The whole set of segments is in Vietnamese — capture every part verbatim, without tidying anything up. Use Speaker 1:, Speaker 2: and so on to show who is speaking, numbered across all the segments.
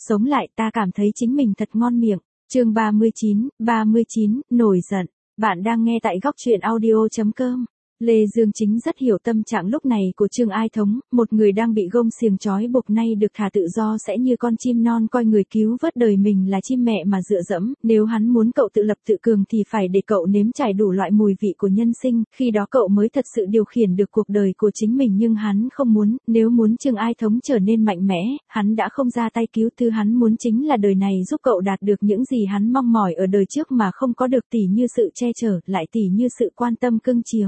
Speaker 1: sống lại ta cảm thấy chính mình thật ngon miệng. Chương ba mươi chín, ba mươi chín, nổi giận. Bạn đang nghe tại góc truyện audio chấm com. Lê Dương Chính rất hiểu tâm trạng lúc này của Trương Ai Thống, một người đang bị gông xiềng trói buộc nay được thả tự do sẽ như con chim non coi người cứu vớt đời mình là chim mẹ mà dựa dẫm, nếu hắn muốn cậu tự lập tự cường thì phải để cậu nếm trải đủ loại mùi vị của nhân sinh, khi đó cậu mới thật sự điều khiển được cuộc đời của chính mình nhưng hắn không muốn, nếu muốn Trương Ai Thống trở nên mạnh mẽ, hắn đã không ra tay cứu, thứ hắn muốn chính là đời này giúp cậu đạt được những gì hắn mong mỏi ở đời trước mà không có được, tỉ như sự che chở, lại tỉ như sự quan tâm cưng chiều.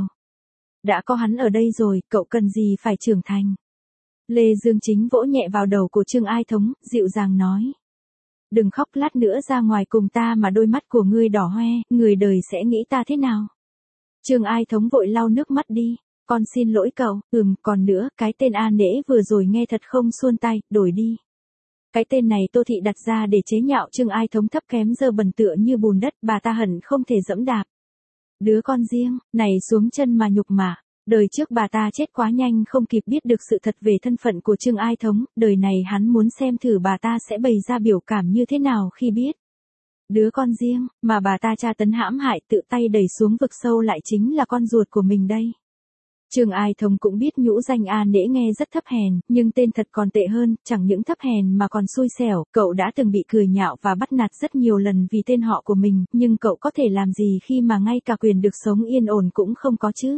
Speaker 1: Đã có hắn ở đây rồi, cậu cần gì phải trưởng thành. Lê Dương Chính vỗ nhẹ vào đầu của Trương Ai Thống, dịu dàng nói. Đừng khóc, lát nữa ra ngoài cùng ta mà đôi mắt của ngươi đỏ hoe, người đời sẽ nghĩ ta thế nào. Trương Ai Thống vội lau nước mắt đi. Con xin lỗi cậu, ừm, còn nữa, cái tên A Nễ vừa rồi nghe thật không xuôn tay, đổi đi. Cái tên này Tô Thị đặt ra để chế nhạo Trương Ai Thống thấp kém dơ bẩn tựa như bùn đất, bà ta hận không thể dẫm đạp. Đứa con riêng, này xuống chân mà nhục mạ. Đời trước bà ta chết quá nhanh không kịp biết được sự thật về thân phận của Trương Ai Thống, đời này hắn muốn xem thử bà ta sẽ bày ra biểu cảm như thế nào khi biết. Đứa con riêng, mà bà ta tra tấn hãm hại tự tay đẩy xuống vực sâu lại chính là con ruột của mình đây. Trương Ai Thống cũng biết nhũ danh A Nễ nghe rất thấp hèn, nhưng tên thật còn tệ hơn, chẳng những thấp hèn mà còn xui xẻo, cậu đã từng bị cười nhạo và bắt nạt rất nhiều lần vì tên họ của mình, nhưng cậu có thể làm gì khi mà ngay cả quyền được sống yên ổn cũng không có chứ?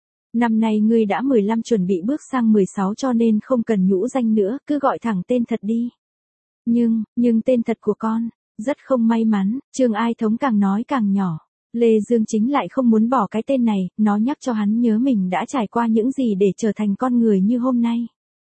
Speaker 1: Năm nay ngươi đã mười lăm chuẩn bị bước sang mười sáu cho nên không cần nhũ danh nữa, cứ gọi thẳng tên thật đi. Nhưng, nhưng tên thật của con, rất không may mắn, Trương Ai Thống càng nói càng nhỏ. Lê Dương Chính lại không muốn bỏ cái tên này, nó nhắc cho hắn nhớ mình đã trải qua những gì để trở thành con người như hôm nay.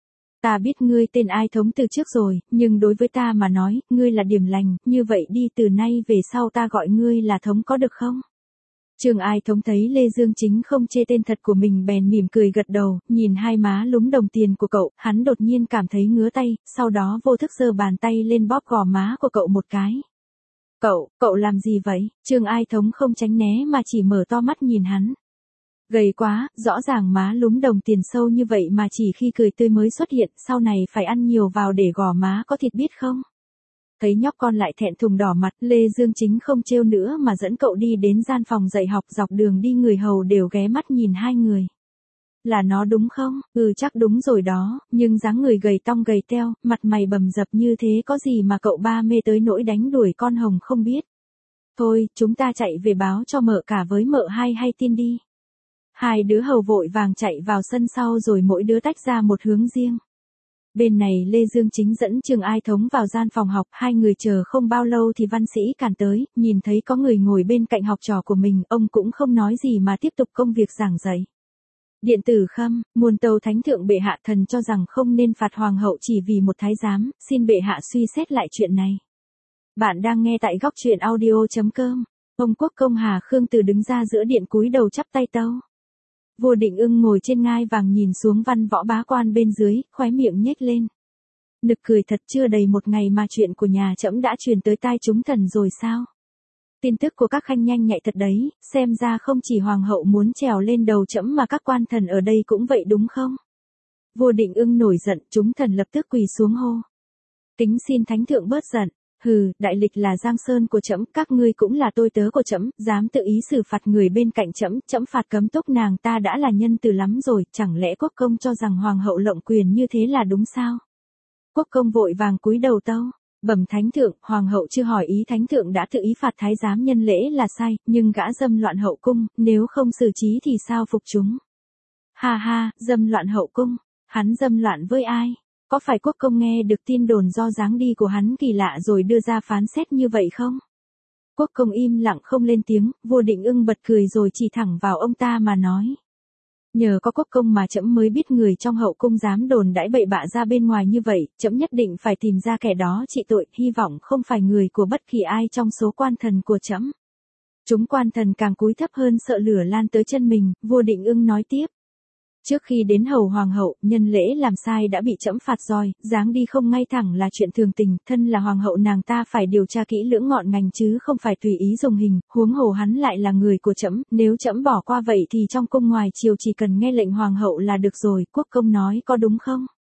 Speaker 1: Ta biết ngươi tên Ai Thống từ trước rồi, nhưng đối với ta mà nói, ngươi là điểm lành, như vậy đi từ nay về sau ta gọi ngươi là Thống có được không? Trương Ai Thống thấy Lê Dương Chính không chê tên thật của mình bèn mỉm cười gật đầu, nhìn hai má lúm đồng tiền của cậu, hắn đột nhiên cảm thấy ngứa tay, sau đó vô thức giơ bàn tay lên bóp gò má của cậu một cái. Cậu, cậu làm gì vậy? Trương Ai Thống không tránh né mà chỉ mở to mắt nhìn hắn. Gầy quá, rõ ràng má lúm đồng tiền sâu như vậy mà chỉ khi cười tươi mới xuất hiện, sau này phải ăn nhiều vào để gò má có thịt biết không? Thấy nhóc con lại thẹn thùng đỏ mặt, Lê Dương Chính không trêu nữa mà dẫn cậu đi đến gian phòng dạy học, dọc đường đi người hầu đều ghé mắt nhìn hai người. Là nó đúng không? Ừ chắc đúng rồi đó, nhưng dáng người gầy tong gầy teo, mặt mày bầm dập như thế có gì mà cậu ba mê tới nỗi đánh đuổi con hồng không biết. Thôi, chúng ta chạy về báo cho mợ cả với mợ hai hay tin đi. Hai đứa hầu vội vàng chạy vào sân sau rồi mỗi đứa tách ra một hướng riêng. Bên này Lê Dương Chính dẫn Trương Ai Thống vào gian phòng học, hai người chờ không bao lâu thì văn sĩ càn tới, nhìn thấy có người ngồi bên cạnh học trò của mình, ông cũng không nói gì mà tiếp tục công việc giảng dạy. Điện tử khâm, muôn tâu thánh thượng bệ hạ, thần cho rằng không nên phạt hoàng hậu chỉ vì một thái giám, xin bệ hạ suy xét lại chuyện này. Bạn đang nghe tại góc truyện audio chấm com. Ông quốc công Hà Khương Từ đứng ra giữa điện cúi đầu chắp tay tâu. Vua Định Ưng ngồi trên ngai vàng nhìn xuống văn võ bá quan bên dưới, khóe miệng nhếch lên. Nực cười thật, chưa đầy một ngày mà chuyện của nhà trẫm đã truyền tới tai chúng thần rồi sao? Tin tức của các khanh nhanh nhạy thật đấy, xem ra không chỉ hoàng hậu muốn trèo lên đầu trẫm mà các quan thần ở đây cũng vậy đúng không? Vua Định Ưng nổi giận, chúng thần lập tức quỳ xuống hô. Kính xin thánh thượng bớt giận. Hừ, đại lịch là giang sơn của trẫm, các ngươi cũng là tôi tớ của trẫm, dám tự ý xử phạt người bên cạnh trẫm, trẫm phạt cấm túc nàng ta đã là nhân từ lắm rồi, chẳng lẽ quốc công cho rằng hoàng hậu lộng quyền như thế là đúng sao? Quốc công vội vàng cúi đầu tâu, bẩm thánh thượng, hoàng hậu chưa hỏi ý thánh thượng đã tự ý phạt thái giám nhân lễ là sai, nhưng gã dâm loạn hậu cung, nếu không xử trí thì sao phục chúng? Ha ha, dâm loạn hậu cung, hắn dâm loạn với ai? Có phải quốc công nghe được tin đồn do dáng đi của hắn kỳ lạ rồi đưa ra phán xét như vậy không? Quốc công im lặng không lên tiếng, vua Định Ưng bật cười rồi chỉ thẳng vào ông ta mà nói. Nhờ có quốc công mà trẫm mới biết người trong hậu cung dám đồn đãi bậy bạ ra bên ngoài như vậy, trẫm nhất định phải tìm ra kẻ đó trị tội, hy vọng không phải người của bất kỳ ai trong số quan thần của trẫm. Chúng quan thần càng cúi thấp hơn sợ lửa lan tới chân mình, vua Định Ưng nói tiếp. Trước khi đến hầu hoàng hậu, nhân lễ làm sai đã bị trẫm phạt rồi, dáng đi không ngay thẳng là chuyện thường tình, thân là hoàng hậu nàng ta phải điều tra kỹ lưỡng ngọn ngành chứ không phải tùy ý dùng hình, huống hồ hắn lại là người của trẫm, nếu trẫm bỏ qua vậy thì trong cung ngoài triều chỉ cần nghe lệnh hoàng hậu là được rồi, quốc công nói có đúng không?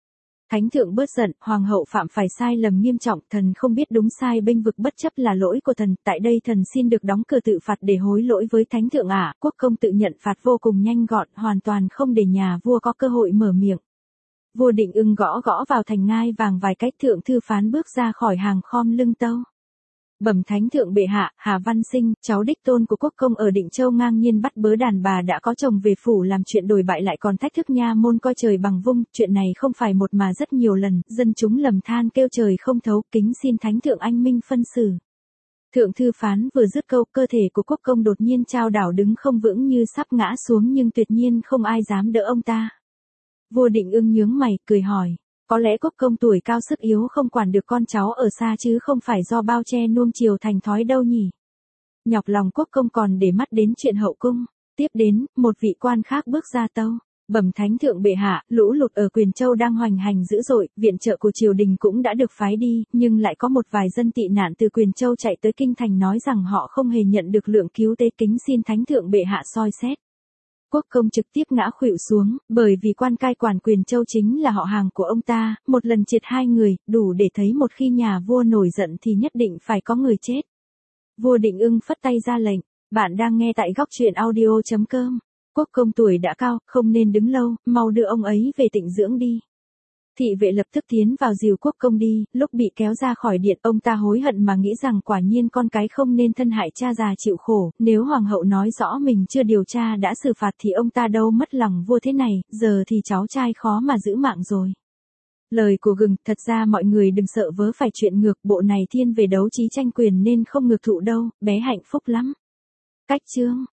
Speaker 1: Thánh thượng bớt giận, hoàng hậu phạm phải sai lầm nghiêm trọng, thần không biết đúng sai bênh vực bất chấp là lỗi của thần, tại đây thần xin được đóng cửa tự phạt để hối lỗi với thánh thượng ạ. Quốc công tự nhận phạt vô cùng nhanh gọn, hoàn toàn không để nhà vua có cơ hội mở miệng. Vua Định Ưng gõ gõ vào thành ngai vàng vài cách, thượng thư phán bước ra khỏi hàng khom lưng tâu. Bẩm thánh thượng bệ hạ, Hà Văn Sinh, cháu đích tôn của quốc công ở Định Châu ngang nhiên bắt bớ đàn bà đã có chồng về phủ làm chuyện đồi bại lại còn thách thức nha môn coi trời bằng vung, chuyện này không phải một mà rất nhiều lần, dân chúng lầm than kêu trời không thấu, kính xin thánh thượng anh minh phân xử. Thượng thư phán vừa dứt câu, cơ thể của quốc công đột nhiên chao đảo đứng không vững như sắp ngã xuống nhưng tuyệt nhiên không ai dám đỡ ông ta. Vua Định Ưng nhướng mày, cười hỏi. Có lẽ quốc công tuổi cao sức yếu không quản được con cháu ở xa chứ không phải do bao che nuông chiều thành thói đâu nhỉ. Nhọc lòng quốc công còn để mắt đến chuyện hậu cung. Tiếp đến, một vị quan khác bước ra tâu. Bẩm thánh thượng bệ hạ, lũ lụt ở Quyền Châu đang hoành hành dữ dội, viện trợ của triều đình cũng đã được phái đi, nhưng lại có một vài dân tị nạn từ Quyền Châu chạy tới kinh thành nói rằng họ không hề nhận được lượng cứu tế, kính xin thánh thượng bệ hạ soi xét. Quốc công trực tiếp ngã khuỵu xuống, bởi vì quan cai quản Quyền Châu chính là họ hàng của ông ta, một lần triệt hai người, đủ để thấy một khi nhà vua nổi giận thì nhất định phải có người chết. Vua Định Ưng phất tay ra lệnh, bạn đang nghe tại góc truyện audio chấm com. Quốc công tuổi đã cao, không nên đứng lâu, mau đưa ông ấy về tịnh dưỡng đi. Thị vệ lập tức tiến vào dìu quốc công đi, lúc bị kéo ra khỏi điện ông ta hối hận mà nghĩ rằng quả nhiên con cái không nên thân hại cha già chịu khổ, nếu hoàng hậu nói rõ mình chưa điều tra đã xử phạt thì ông ta đâu mất lòng vua thế này, giờ thì cháu trai khó mà giữ mạng rồi. Lời của gừng, thật ra mọi người đừng sợ vớ phải chuyện ngược, bộ này thiên về đấu trí tranh quyền nên không ngược thụ đâu, bé hạnh phúc lắm. Cách chương